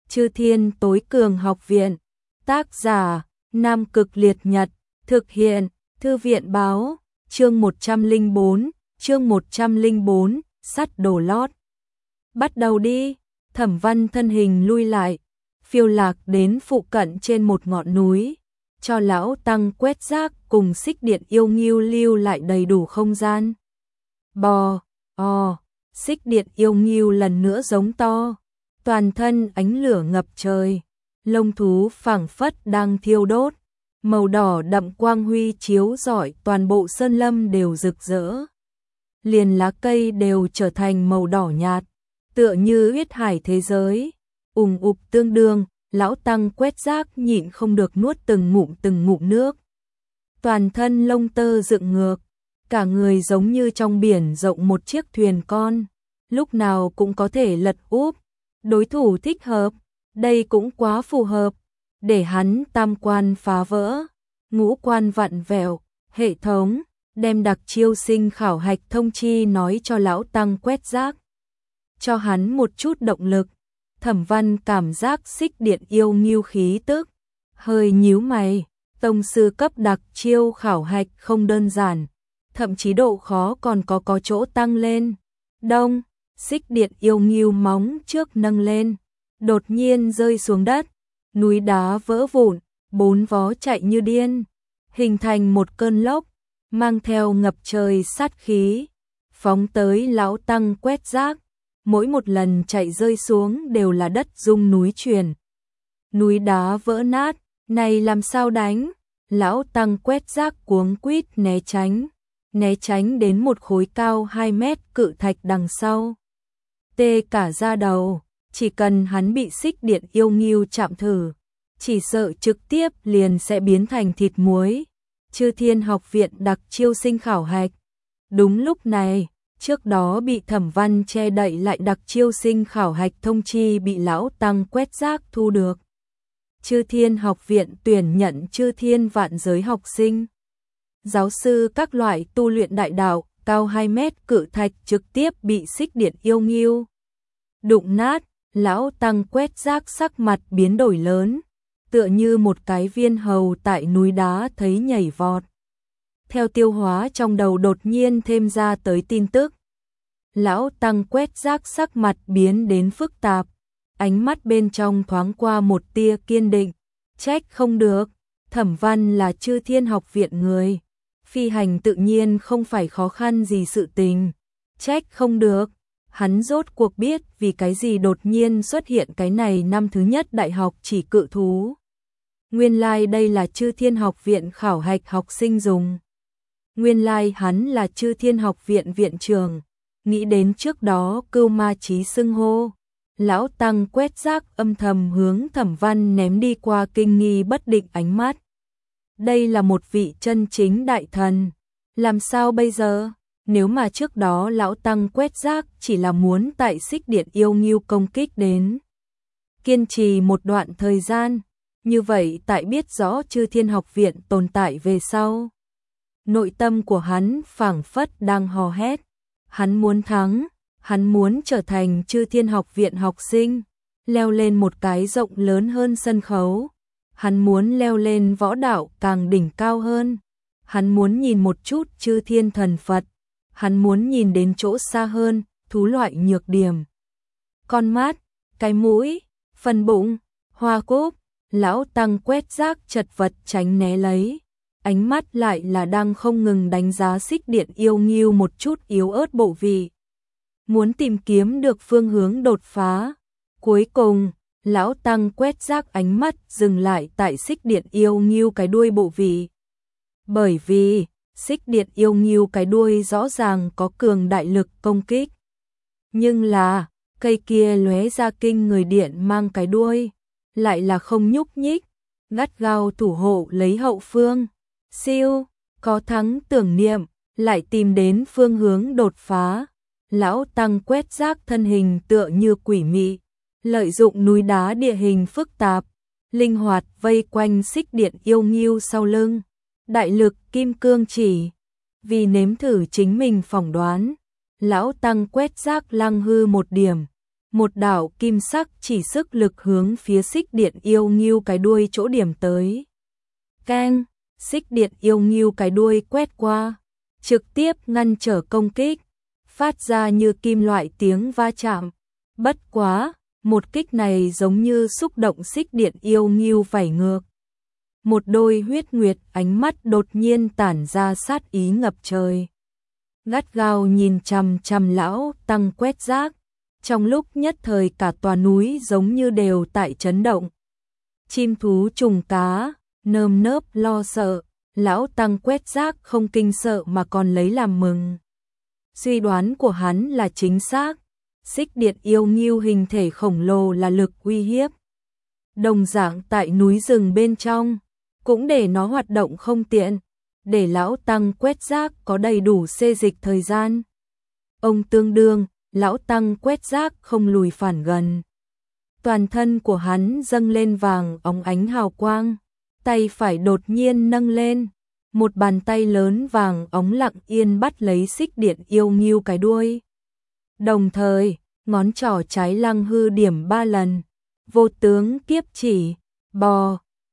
Chư Thiên Tối Cường Học Viện. Tác giả: Nam Cực Liệt Nhật. Thực hiện: Thư viện báo. Chương 104, sắt đồ lót. Bắt đầu đi. Thẩm Văn thân hình lui lại, phiêu lạc đến phụ cận trên một ngọn núi, cho lão tăng quét rác cùng xích điện yêu nghiêu lưu lại đầy đủ không gian. Xích điện yêu nghiêu lần nữa giống to, toàn thân ánh lửa ngập trời, lông thú phảng phất đang thiêu đốt, màu đỏ đậm quang huy chiếu rọi toàn bộ sơn lâm đều rực rỡ. Liền lá cây đều trở thành màu đỏ nhạt, tựa như huyết hải thế giới, tương đương. Lão tăng quét rác nhịn không được nuốt từng ngụm nước. Toàn thân lông tơ dựng ngược, cả người giống như trong biển rộng một chiếc thuyền con, lúc nào cũng có thể lật úp. Đối thủ thích hợp, đây cũng quá phù hợp, để hắn tam quan phá vỡ, ngũ quan vặn vẹo, hệ thống đem đặc chiêu sinh khảo hạch thông chi nói cho lão tăng quét rác, cho hắn một chút động lực. Thẩm Văn cảm giác xích điện yêu nghiêu khí tức, hơi nhíu mày, tông sư cấp đặc chiêu khảo hạch không đơn giản, thậm chí độ khó còn có chỗ tăng lên. Đông, xích điện yêu nghiêu móng trước nâng lên, đột nhiên rơi xuống đất, núi đá vỡ vụn, bốn vó chạy như điên, hình thành một cơn lốc, mang theo ngập trời sát khí, phóng tới lão tăng quét rác. Mỗi một lần chạy rơi xuống đều là đất rung núi chuyển, núi đá vỡ nát, này làm sao đánh? Lão tăng quét rác cuống quýt né tránh đến một khối cao 2 mét cự thạch đằng sau. Tê cả da đầu, chỉ cần hắn bị xích điện yêu nghiêu chạm thử, chỉ sợ trực tiếp liền sẽ biến thành thịt muối. Chư Thiên Học Viện đặc chiêu sinh khảo hạch. Đúng lúc này, trước đó bị Thẩm Văn che đậy lại đặc chiêu sinh khảo hạch thông chi bị lão tăng quét rác thu được. Chư Thiên Học Viện tuyển nhận chư thiên vạn giới học sinh, giáo sư các loại tu luyện đại đạo, cao 2 mét cự thạch trực tiếp bị xích điện yêu nghiêu đụng nát. Lão tăng quét rác sắc mặt biến đổi lớn, tựa như một cái viên hầu tại núi đá thấy nhảy vọt. Theo tiêu hóa trong đầu đột nhiên thêm ra tới tin tức. Lão tăng quét rác sắc mặt biến đến phức tạp, ánh mắt bên trong thoáng qua một tia kiên định. Trách không được, Thẩm Văn là chư thiên học viện người, phi hành tự nhiên không phải khó khăn gì sự tình. Trách không được, hắn rốt cuộc biết vì cái gì đột nhiên xuất hiện cái này năm thứ nhất đại học chỉ cự thú. Nguyên lai đây là chư thiên học viện khảo hạch học sinh dùng. Nguyên lai hắn là chư thiên học viện viện trưởng. Nghĩ đến trước đó Cưu Ma Chí xưng hô, lão tăng quét rác âm thầm hướng Thẩm Văn ném đi qua kinh nghi bất định ánh mắt. Đây là một vị chân chính đại thần, làm sao bây giờ? Nếu mà trước đó lão tăng quét rác chỉ là muốn tại xích điện yêu nghiêu công kích đến, kiên trì một đoạn thời gian, như vậy tại biết rõ chư thiên học viện tồn tại về sau, nội tâm của hắn phảng phất đang hò hét. Hắn muốn thắng, hắn muốn trở thành chư thiên học viện học sinh, leo lên một cái rộng lớn hơn sân khấu. Hắn muốn leo lên võ đạo càng đỉnh cao hơn. Hắn muốn nhìn một chút chư thiên thần Phật. Hắn muốn nhìn đến chỗ xa hơn, thú loại nhược điểm. Con mắt, cái mũi, phần bụng, hoa cúc, lão tăng quét rác chật vật tránh né lấy. Ánh mắt lại là đang không ngừng đánh giá xích điện yêu nghiêu một chút yếu ớt bộ vị. Muốn tìm kiếm được phương hướng đột phá. Cuối cùng, lão tăng quét rác ánh mắt dừng lại tại xích điện yêu nghiêu cái đuôi bộ vị. Bởi vì, xích điện yêu nghiêu cái đuôi rõ ràng có cường đại lực công kích. Nhưng là, cây kia lóe ra kinh người điện mang cái đuôi, lại là không nhúc nhích, gắt gao thủ hộ lấy hậu phương. Siêu, có thắng tưởng niệm, lại tìm đến phương hướng đột phá. Lão tăng quét rác thân hình tựa như quỷ mị, lợi dụng núi đá địa hình phức tạp, linh hoạt vây quanh xích điện yêu nghiêu sau lưng. Đại lực kim cương chỉ, vì nếm thử chính mình phỏng đoán, lão tăng quét rác lăng hư một điểm, một đạo kim sắc chỉ sức lực hướng phía xích điện yêu nghiêu cái đuôi chỗ điểm tới. Keng, xích điện yêu nghiêu cái đuôi quét qua, trực tiếp ngăn trở công kích, phát ra như kim loại tiếng va chạm. Bất quá, một kích này giống như xúc động xích điện yêu nghiêu vảy ngược. Một đôi huyết nguyệt ánh mắt đột nhiên tản ra sát ý ngập trời. Gắt gao nhìn chằm chằm lão tăng quét rác, trong lúc nhất thời cả tòa núi giống như đều tại chấn động. Chim thú trùng cá, nơm nớp lo sợ, lão tăng quét rác không kinh sợ mà còn lấy làm mừng. Suy đoán của hắn là chính xác, xích điện yêu nghiêu hình thể khổng lồ là lực uy hiếp. Đồng dạng tại núi rừng bên trong, cũng để nó hoạt động không tiện, để lão tăng quét rác có đầy đủ xê dịch thời gian. Ông tương đương, lão tăng quét rác không lùi phản gần. Toàn thân của hắn dâng lên vàng óng ánh hào quang, tay phải đột nhiên nâng lên, một bàn tay lớn vàng óng lặng yên bắt lấy xích điện yêu nghiêu cái đuôi. Đồng thời, ngón trỏ trái lăng hư điểm 3 lần, vô tướng kiếp chỉ, bò,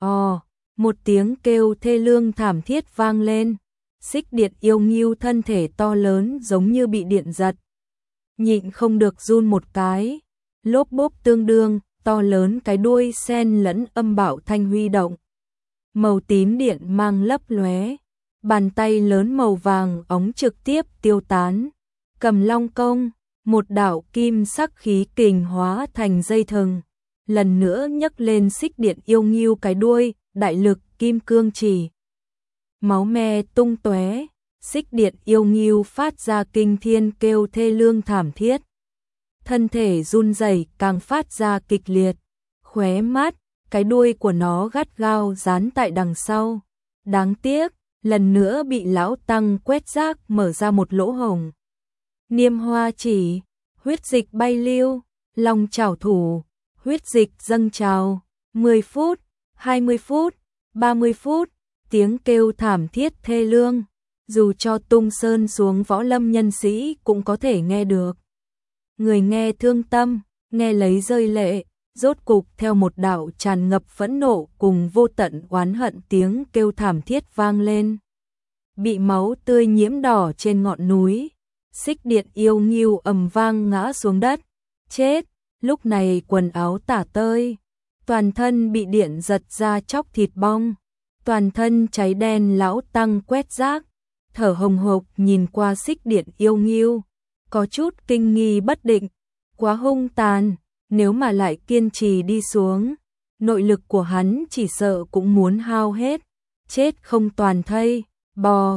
một tiếng kêu thê lương thảm thiết vang lên, xích điện yêu nghiêu thân thể to lớn giống như bị điện giật. Nhịn không được run một cái, lốp bốp tương đương, to lớn cái đuôi sen lẫn âm bạo thanh huy động. Màu tím điện mang lấp lóe, bàn tay lớn màu vàng óng trực tiếp tiêu tán. Cầm long công, một đạo kim sắc khí kình hóa thành dây thừng, lần nữa nhấc lên xích điện yêu nghiêu cái đuôi, đại lực kim cương chỉ. Máu me tung tóe, xích điện yêu nghiêu phát ra kinh thiên kêu thê lương thảm thiết. Thân thể run rẩy càng phát ra kịch liệt, khóe mắt, cái đuôi của nó gắt gao dán tại đằng sau. Đáng tiếc, lần nữa bị lão tăng quét rác mở ra một lỗ hổng. Niêm hoa chỉ, huyết dịch bay lưu, long chảo thủ, huyết dịch dâng trào, 10 phút, 20 phút, 30 phút, tiếng kêu thảm thiết thê lương, dù cho tung sơn xuống võ lâm nhân sĩ cũng có thể nghe được. Người nghe thương tâm, nghe lấy rơi lệ, rốt cục theo một đạo tràn ngập phẫn nộ cùng vô tận oán hận tiếng kêu thảm thiết vang lên. Bị máu tươi nhiễm đỏ trên ngọn núi, xích điện yêu nghiêu ầm vang ngã xuống đất, chết, lúc này quần áo tả tơi, toàn thân bị điện giật ra chóc thịt bong, toàn thân cháy đen lão tăng quét rác, thở hồng hộc nhìn qua xích điện yêu nghiêu, có chút kinh nghi bất định, quá hung tàn, nếu mà lại kiên trì đi xuống, nội lực của hắn chỉ sợ cũng muốn hao hết, chết không toàn thây, bò,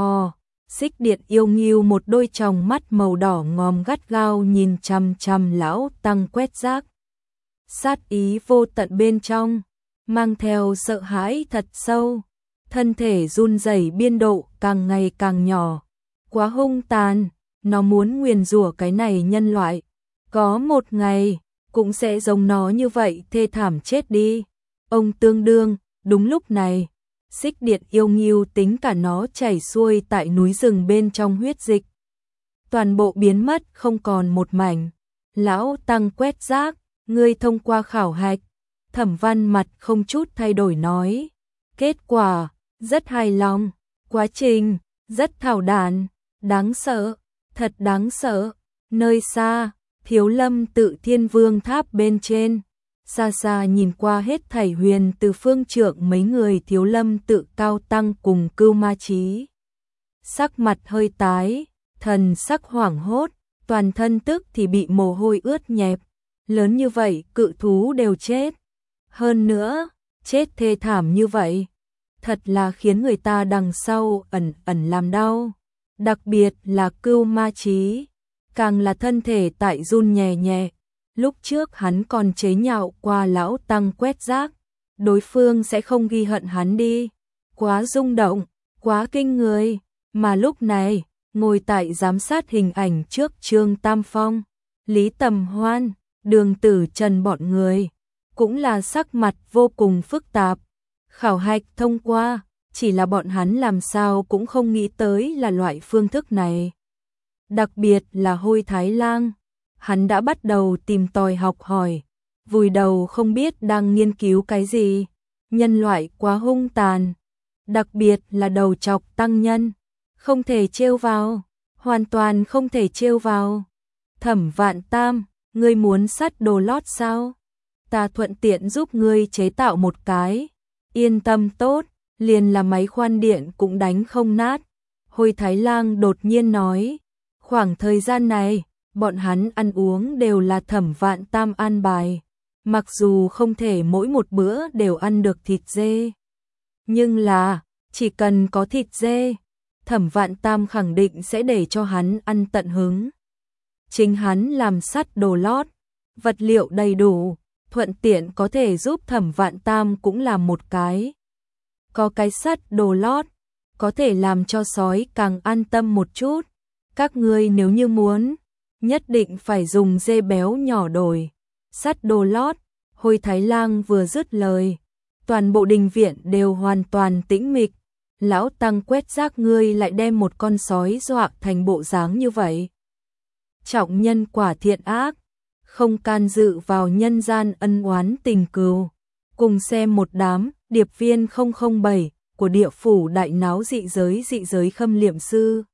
xích điện yêu nghiêu một đôi tròng mắt màu đỏ ngòm gắt gao nhìn chằm chằm lão tăng quét rác. Sát ý vô tận bên trong, mang theo sợ hãi thật sâu, thân thể run rẩy biên độ càng ngày càng nhỏ, quá hung tàn, nó muốn nguyền rủa cái này nhân loại, có một ngày cũng sẽ giống nó như vậy thê thảm chết đi. Ông tương đương, đúng lúc này, xích điện yêu nghiêu tính cả nó chảy xuôi tại núi rừng bên trong huyết dịch. Toàn bộ biến mất không còn một mảnh. Lão tăng quét rác, ngươi thông qua khảo hạch. Thẩm Văn mặt không chút thay đổi nói. Kết quả, rất hài lòng. Quá trình, rất thảo đàn. Đáng sợ, thật đáng sợ. Nơi xa, Thiếu Lâm Tự Thiên Vương Tháp bên trên. Xa xa nhìn qua hết thảy huyền từ phương trượng mấy người Thiếu Lâm Tự cao tăng cùng Cưu Ma Chí. Sắc mặt hơi tái, thần sắc hoảng hốt, toàn thân tức thì bị mồ hôi ướt nhẹp. Lớn như vậy cự thú đều chết. Hơn nữa, chết thê thảm như vậy. Thật là khiến người ta đằng sau ẩn ẩn làm đau. Đặc biệt là Cưu Ma Chí, càng là thân thể tại run nhẹ nhẹ. Lúc trước hắn còn chế nhạo qua lão tăng quét rác, đối phương sẽ không ghi hận hắn đi. Quá rung động, quá kinh người, mà lúc này, ngồi tại giám sát hình ảnh trước Trương Tam Phong, Lý Tầm Hoan, Đường Tử Trần bọn người, cũng là sắc mặt vô cùng phức tạp. Khảo hạch thông qua, chỉ là bọn hắn làm sao cũng không nghĩ tới là loại phương thức này. Đặc biệt là Hôi Thái Lang, hắn đã bắt đầu tìm tòi học hỏi, vùi đầu không biết đang nghiên cứu cái gì. Nhân loại quá hung tàn, đặc biệt là đầu trọc tăng nhân, không thể trêu vào, hoàn toàn không thể trêu vào. Thẩm Vạn Tam, ngươi muốn sắt đồ lót sao? Ta thuận tiện giúp ngươi chế tạo một cái. Yên tâm tốt, liền là máy khoan điện cũng đánh không nát. Hồi Thái Lang đột nhiên nói, khoảng thời gian này, bọn hắn ăn uống đều là Thẩm Vạn Tam an bài. Mặc dù không thể mỗi một bữa đều ăn được thịt dê, nhưng là, chỉ cần có thịt dê, Thẩm Vạn Tam khẳng định sẽ để cho hắn ăn tận hứng. Chính hắn làm sắt đồ lót, vật liệu đầy đủ, thuận tiện có thể giúp Thẩm Vạn Tam cũng làm một cái. Có cái sắt đồ lót, có thể làm cho sói càng an tâm một chút. Các ngươi nếu như muốn, nhất định phải dùng dê béo nhỏ đổi. Sắt đồ lót, Hồi Thái Lang vừa dứt lời, toàn bộ đình viện đều hoàn toàn tĩnh mịch. Lão Tăng quét rác, ngươi lại đem một con sói dọa thành bộ dáng như vậy. Trọng nhân quả thiện ác, không can dự vào nhân gian ân oán tình cừu. Cùng xem một đám điệp viên 007 của địa phủ đại náo dị giới khâm liệm sư.